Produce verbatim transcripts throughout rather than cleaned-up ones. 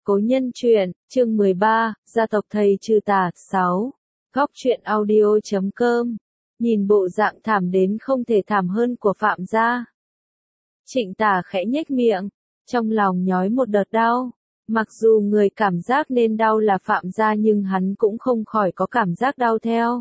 Cố nhân truyện, chương mười ba, gia tộc thầy trừ tà, sáu. Góc truyện audio chấm com. Nhìn bộ dạng thảm đến không thể thảm hơn của Phạm gia. Trịnh Tà khẽ nhếch miệng, trong lòng nhói một đợt đau. Mặc dù người cảm giác nên đau là Phạm gia nhưng hắn cũng không khỏi có cảm giác đau theo.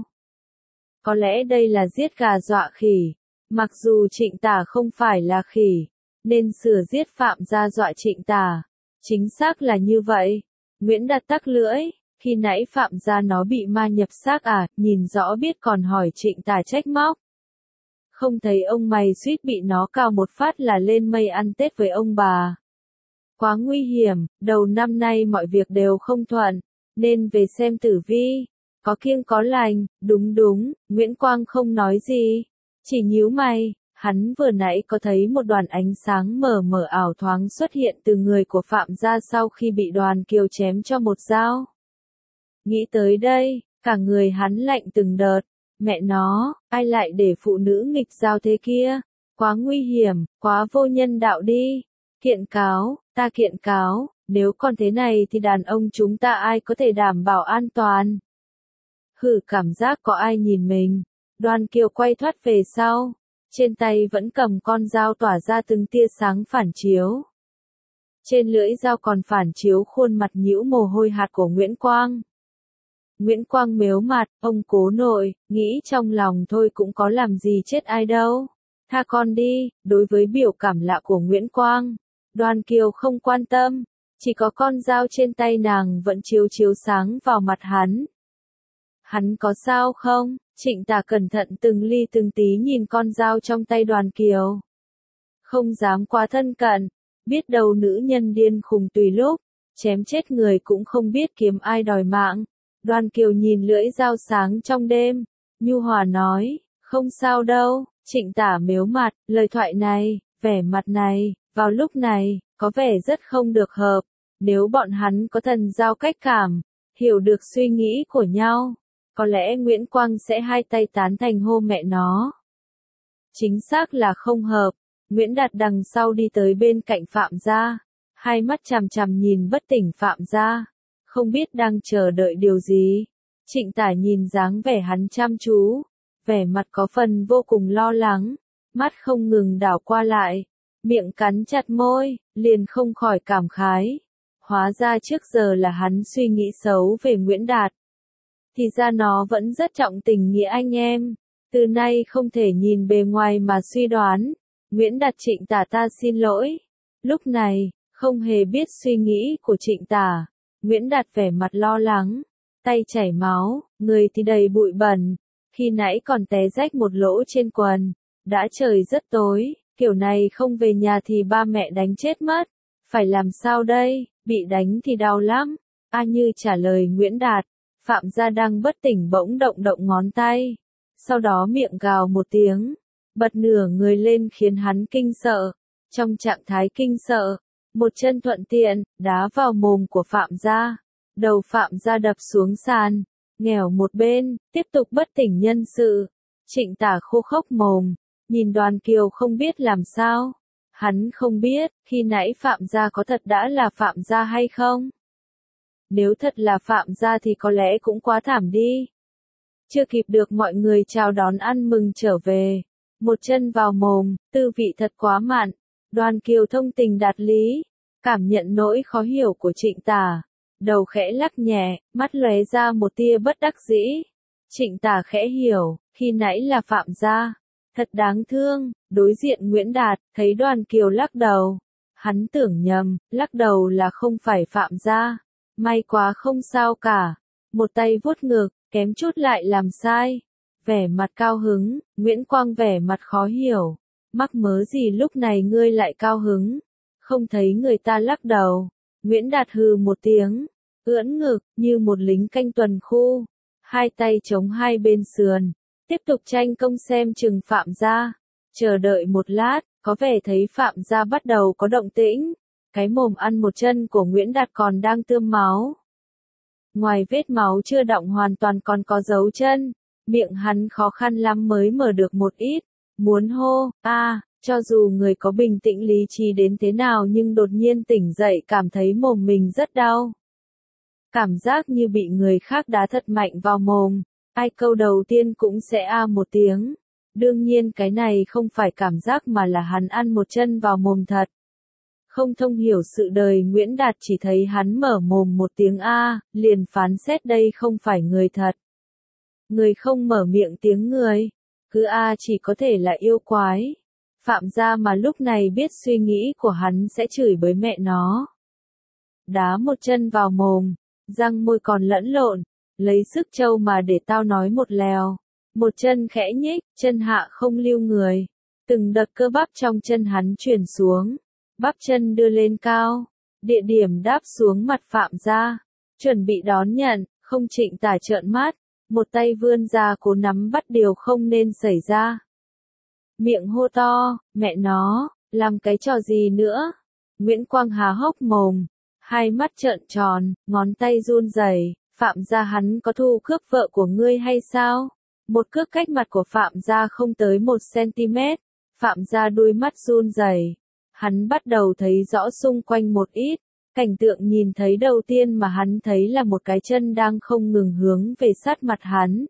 Có lẽ đây là giết gà dọa khỉ. Mặc dù Trịnh Tà không phải là khỉ, nên sửa giết Phạm gia dọa Trịnh Tà. Chính xác là như vậy. Nguyễn Đạt tắc lưỡi, khi nãy Phạm gia nó bị ma nhập xác à, nhìn rõ biết còn hỏi Trịnh Tà trách móc. Không thấy ông mày suýt bị nó cào một phát là lên mây ăn Tết với ông bà. Quá nguy hiểm, đầu năm nay mọi việc đều không thuận, nên về xem tử vi. Có kiêng có lành, đúng đúng, Nguyễn Quang không nói gì, chỉ nhíu mày. Hắn vừa nãy có thấy một đoàn ánh sáng mờ mờ ảo thoáng xuất hiện từ người của Phạm gia sau khi bị Đoàn Kiều chém cho một dao. Nghĩ tới đây, cả người hắn lạnh từng đợt. Mẹ nó, ai lại để phụ nữ nghịch giao thế kia? Quá nguy hiểm, quá vô nhân đạo đi. Kiện cáo, ta kiện cáo, nếu còn thế này thì đàn ông chúng ta ai có thể đảm bảo an toàn? Hử, cảm giác có ai nhìn mình. Đoàn Kiều quay thoát về sau. Trên tay vẫn cầm con dao tỏa ra từng tia sáng phản chiếu. Trên lưỡi dao còn phản chiếu khuôn mặt nhĩu mồ hôi hạt của Nguyễn Quang. Nguyễn Quang mếu mặt, ông cố nội, nghĩ trong lòng thôi cũng có làm gì chết ai đâu. Tha con đi, đối với biểu cảm lạ của Nguyễn Quang, Đoàn Kiều không quan tâm, chỉ có con dao trên tay nàng vẫn chiếu chiếu sáng vào mặt hắn. Hắn có sao không? Trịnh Tà cẩn thận từng ly từng tí nhìn con dao trong tay Đoàn Kiều. Không dám quá thân cận, biết đâu nữ nhân điên khùng tùy lúc, chém chết người cũng không biết kiếm ai đòi mạng. Đoàn Kiều nhìn lưỡi dao sáng trong đêm, nhu hòa nói, không sao đâu. Trịnh Tà mếu mặt, lời thoại này, vẻ mặt này, vào lúc này, có vẻ rất không được hợp. Nếu bọn hắn có thần giao cách cảm, hiểu được suy nghĩ của nhau, có lẽ Nguyễn Quang sẽ hai tay tán thành hô mẹ nó. Chính xác là không hợp. Nguyễn Đạt đằng sau đi tới bên cạnh Phạm gia, hai mắt chằm chằm nhìn bất tỉnh Phạm gia, không biết đang chờ đợi điều gì. Trịnh Tà nhìn dáng vẻ hắn chăm chú, vẻ mặt có phần vô cùng lo lắng, mắt không ngừng đảo qua lại, miệng cắn chặt môi, liền không khỏi cảm khái. Hóa ra trước giờ là hắn suy nghĩ xấu về Nguyễn Đạt. Thì ra nó vẫn rất trọng tình nghĩa anh em, từ nay không thể nhìn bề ngoài mà suy đoán. Nguyễn Đạt, Trịnh Tà ta xin lỗi. Lúc này, không hề biết suy nghĩ của Trịnh Tà, Nguyễn Đạt vẻ mặt lo lắng, tay chảy máu, người thì đầy bụi bẩn, khi nãy còn té rách một lỗ trên quần. Đã trời rất tối, kiểu này không về nhà thì ba mẹ đánh chết mất. Phải làm sao đây, bị đánh thì đau lắm. A Như trả lời Nguyễn Đạt. Phạm gia đang bất tỉnh bỗng động động ngón tay, sau đó miệng gào một tiếng, bật nửa người lên khiến hắn kinh sợ. Trong trạng thái kinh sợ, một chân thuận tiện, đá vào mồm của Phạm gia. Đầu Phạm gia đập xuống sàn, nghèo một bên, tiếp tục bất tỉnh nhân sự. Trịnh Tà khô khốc mồm, nhìn Đoàn Kiều không biết làm sao. Hắn không biết, khi nãy Phạm gia có thật đã là Phạm gia hay không? Nếu thật là Phạm gia thì có lẽ cũng quá thảm đi. Chưa kịp được mọi người chào đón ăn mừng trở về. Một chân vào mồm, tư vị thật quá mặn. Đoàn Kiều thông tình đạt lý, cảm nhận nỗi khó hiểu của Trịnh Tà. Đầu khẽ lắc nhẹ, mắt lóe ra một tia bất đắc dĩ. Trịnh Tà khẽ hiểu, khi nãy là Phạm gia. Thật đáng thương. Đối diện Nguyễn Đạt, thấy Đoàn Kiều lắc đầu. Hắn tưởng nhầm, lắc đầu là không phải Phạm gia. May quá không sao cả. Một tay vuốt ngực, kém chút lại làm sai. Vẻ mặt cao hứng, Nguyễn Quang vẻ mặt khó hiểu. Mắc mớ gì lúc này ngươi lại cao hứng? Không thấy người ta lắc đầu. Nguyễn Đạt hừ một tiếng, ưỡn ngực, như một lính canh tuần khu. Hai tay chống hai bên sườn, tiếp tục tranh công xem chừng Phạm gia. Chờ đợi một lát, có vẻ thấy Phạm gia bắt đầu có động tĩnh. Cái mồm ăn một chân của Nguyễn Đạt còn đang tươm máu. Ngoài vết máu chưa đọng hoàn toàn còn có dấu chân. Miệng hắn khó khăn lắm mới mở được một ít. Muốn hô, a, Cho dù người có bình tĩnh lý trí đến thế nào nhưng đột nhiên tỉnh dậy cảm thấy mồm mình rất đau. Cảm giác như bị người khác đá thật mạnh vào mồm, ai câu đầu tiên cũng sẽ a một tiếng. Đương nhiên cái này không phải cảm giác mà là hắn ăn một chân vào mồm thật. Không thông hiểu sự đời Nguyễn Đạt chỉ thấy hắn mở mồm một tiếng a, liền phán xét đây không phải người thật. Người không mở miệng tiếng người, cứ a chỉ có thể là yêu quái. Phạm gia mà lúc này biết suy nghĩ của hắn sẽ chửi bới mẹ nó. Đá một chân vào mồm, răng môi còn lẫn lộn, lấy sức trâu mà để tao nói một lèo. Một chân khẽ nhích, chân hạ không lưu người. Từng đợt cơ bắp trong chân hắn chuyển xuống. Bắp chân đưa lên cao. Địa điểm đáp xuống mặt Phạm gia. Chuẩn bị đón nhận, không Trịnh Tả trợn mắt. Một tay vươn ra cố nắm bắt điều không nên xảy ra. Miệng hô to, mẹ nó, làm cái trò gì nữa? Nguyễn Quang há hốc mồm. Hai mắt trợn tròn, ngón tay run rẩy. Phạm gia hắn có thu cướp vợ của ngươi hay sao? Một cước cách mặt của Phạm gia không tới một xăng-ti-mét. Phạm gia đôi mắt run rẩy. Hắn bắt đầu thấy rõ xung quanh một ít. Cảnh tượng nhìn thấy đầu tiên mà hắn thấy là một cái chân đang không ngừng hướng về sát mặt hắn.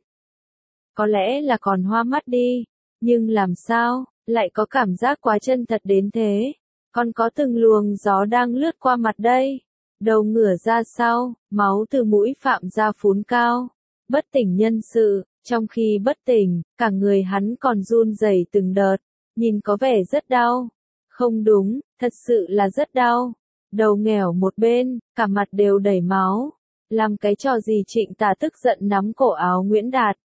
Có lẽ là còn hoa mắt đi. Nhưng làm sao, lại có cảm giác quá chân thật đến thế? Còn có từng luồng gió đang lướt qua mặt đây. Đầu ngửa ra sau, máu từ mũi Phạm gia phún cao. Bất tỉnh nhân sự, trong khi bất tỉnh, cả người hắn còn run rẩy từng đợt. Nhìn có vẻ rất đau. Không đúng, thật sự là rất đau. Đầu nghèo một bên, cả mặt đều đầy máu. Làm cái trò gì Trịnh Tả tức giận nắm cổ áo Nguyễn Đạt.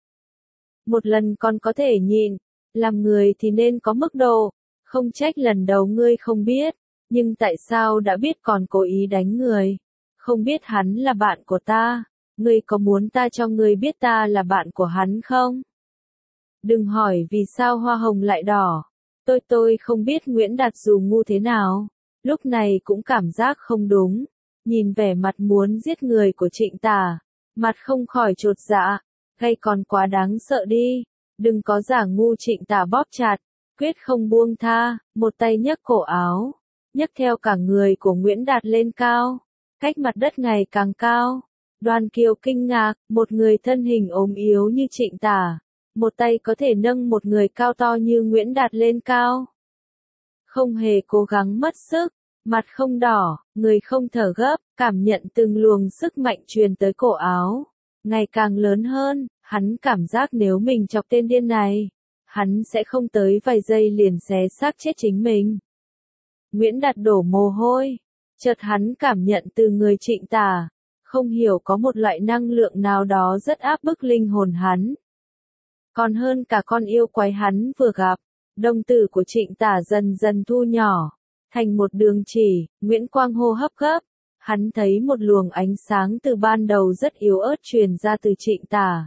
Một lần còn có thể nhịn. Làm người thì nên có mức độ. Không trách lần đầu ngươi không biết. Nhưng tại sao đã biết còn cố ý đánh người? Không biết hắn là bạn của ta. Ngươi có muốn ta cho ngươi biết ta là bạn của hắn không? Đừng hỏi vì sao hoa hồng lại đỏ. Tôi tôi không biết Nguyễn Đạt dù ngu thế nào. Lúc này cũng cảm giác không đúng. Nhìn vẻ mặt muốn giết người của Trịnh Tả. Mặt không khỏi chột dạ. Hay còn quá đáng sợ đi. Đừng có giả ngu. Trịnh Tả bóp chặt. Quyết không buông tha. Một tay nhấc cổ áo. Nhấc theo cả người của Nguyễn Đạt lên cao. Cách mặt đất ngày càng cao. Đoàn Kiều kinh ngạc. Một người thân hình ốm yếu như Trịnh Tả. Một tay có thể nâng một người cao to như Nguyễn Đạt lên cao. Không hề cố gắng mất sức. Mặt không đỏ, người không thở gấp, cảm nhận từng luồng sức mạnh truyền tới cổ áo. Ngày càng lớn hơn, hắn cảm giác nếu mình chọc tên điên này, hắn sẽ không tới vài giây liền xé xác chết chính mình. Nguyễn Đạt đổ mồ hôi. Chợt hắn cảm nhận từ người Trịnh Tả. Không hiểu có một loại năng lượng nào đó rất áp bức linh hồn hắn. Còn hơn cả con yêu quái hắn vừa gặp. Đồng tử của Trịnh Tả dần dần thu nhỏ. Thành một đường chỉ, Nguyễn Quang hô hấp gấp. Hắn thấy một luồng ánh sáng từ ban đầu rất yếu ớt truyền ra từ Trịnh Tả.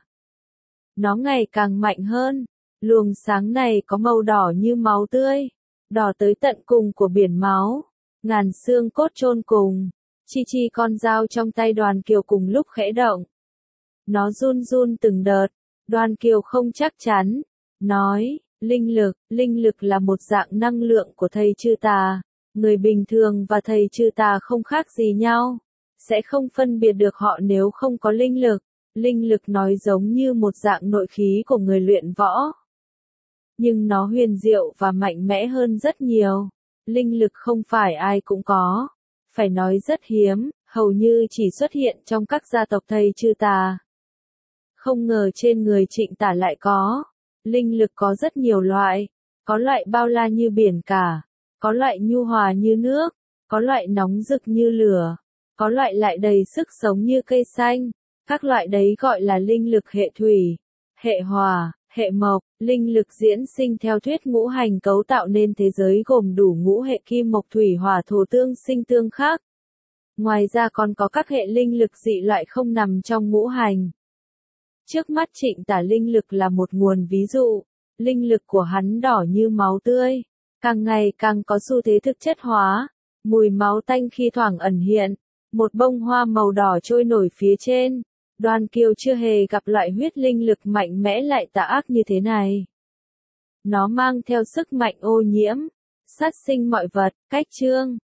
Nó ngày càng mạnh hơn. Luồng sáng này có màu đỏ như máu tươi. Đỏ tới tận cùng của biển máu. Ngàn xương cốt chôn cùng. Chi chi con dao trong tay Đoàn Kiều cùng lúc khẽ động. Nó run run từng đợt. Đoàn Kiều không chắc chắn. Nói, linh lực, linh lực là một dạng năng lượng của thầy Trư Tà. Người bình thường và thầy Trư Tà không khác gì nhau. Sẽ không phân biệt được họ nếu không có linh lực. Linh lực nói giống như một dạng nội khí của người luyện võ. Nhưng nó huyền diệu và mạnh mẽ hơn rất nhiều. Linh lực không phải ai cũng có. Phải nói rất hiếm, hầu như chỉ xuất hiện trong các gia tộc thầy Trư Tà. Không ngờ trên người Trịnh Tả lại có. Linh lực có rất nhiều loại. Có loại bao la như biển cả. Có loại nhu hòa như nước. Có loại nóng rực như lửa. Có loại lại đầy sức sống như cây xanh. Các loại đấy gọi là linh lực hệ thủy, hệ hỏa, hệ mộc. Linh lực diễn sinh theo thuyết ngũ hành cấu tạo nên thế giới gồm đủ ngũ hệ kim mộc thủy hỏa thổ tương sinh tương khắc. Ngoài ra còn có các hệ linh lực dị loại không nằm trong ngũ hành. Trước mắt Trịnh Tả linh lực là một nguồn ví dụ. Linh lực của hắn đỏ như máu tươi. Càng ngày càng có xu thế thực chất hóa. Mùi máu tanh khi thoảng ẩn hiện. Một bông hoa màu đỏ trôi nổi phía trên. Đoàn Kiều chưa hề gặp loại huyết linh lực mạnh mẽ lại tà ác như thế này. Nó mang theo sức mạnh ô nhiễm, sát sinh mọi vật. Cách chương